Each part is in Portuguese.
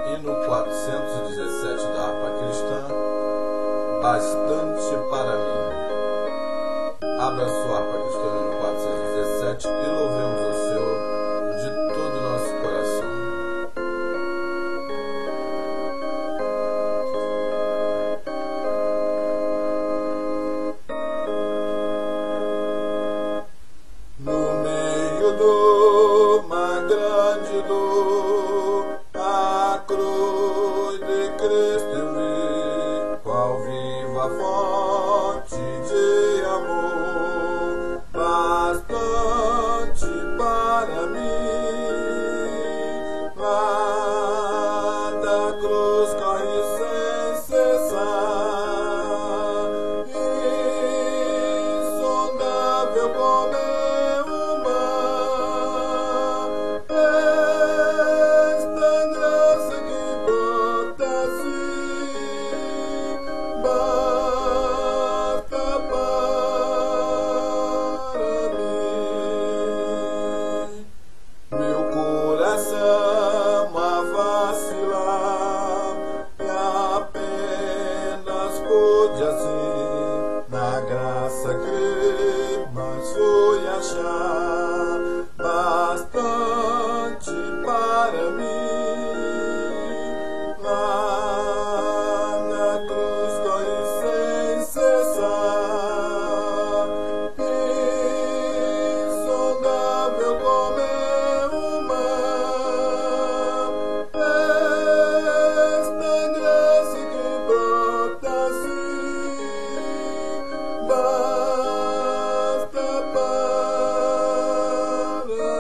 Hino 417 da harpa cristã, bastante para mim. Abra sua harpa cristã, hino 417, e louvemos ao Senhor de todo o nosso coração. No meio de uma grande dor, a cruz de Cristo eu vi, qual viva fonte de amor, bastante para mim. Lá da cruz corre sem cessar, insondável como na graça crer, mas fui achar bastante para mim. Lá na cruz corre sem cessar, insondável como é o mar, esta graça que brota assim. Basta para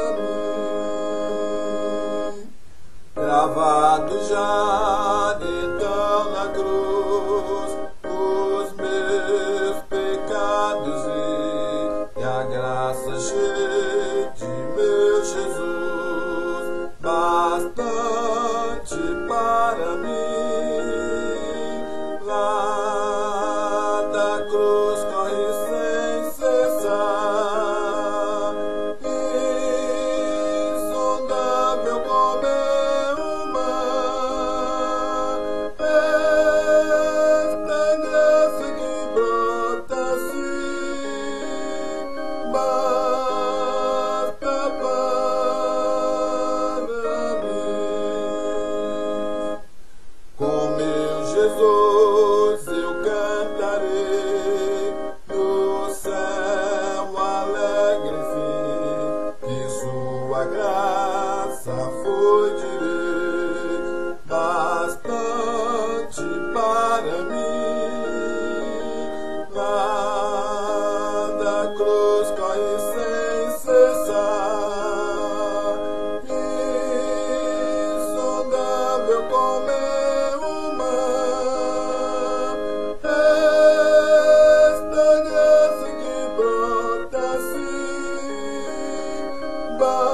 mim. Gravado já então na cruz os meus pecados e a graça cheia de meu Jesus, bastante para mim. Lá da cruz corre sem cessar, insondável como é o mar, esta graça que brota assim, basta para mim. Com meu Jesus eu cantarei no céu alegre fim, que sua graça foi direito, bastante para mim. Lá da cruz corre sem cessar, insondável como é o mar, esta graça que brota assim,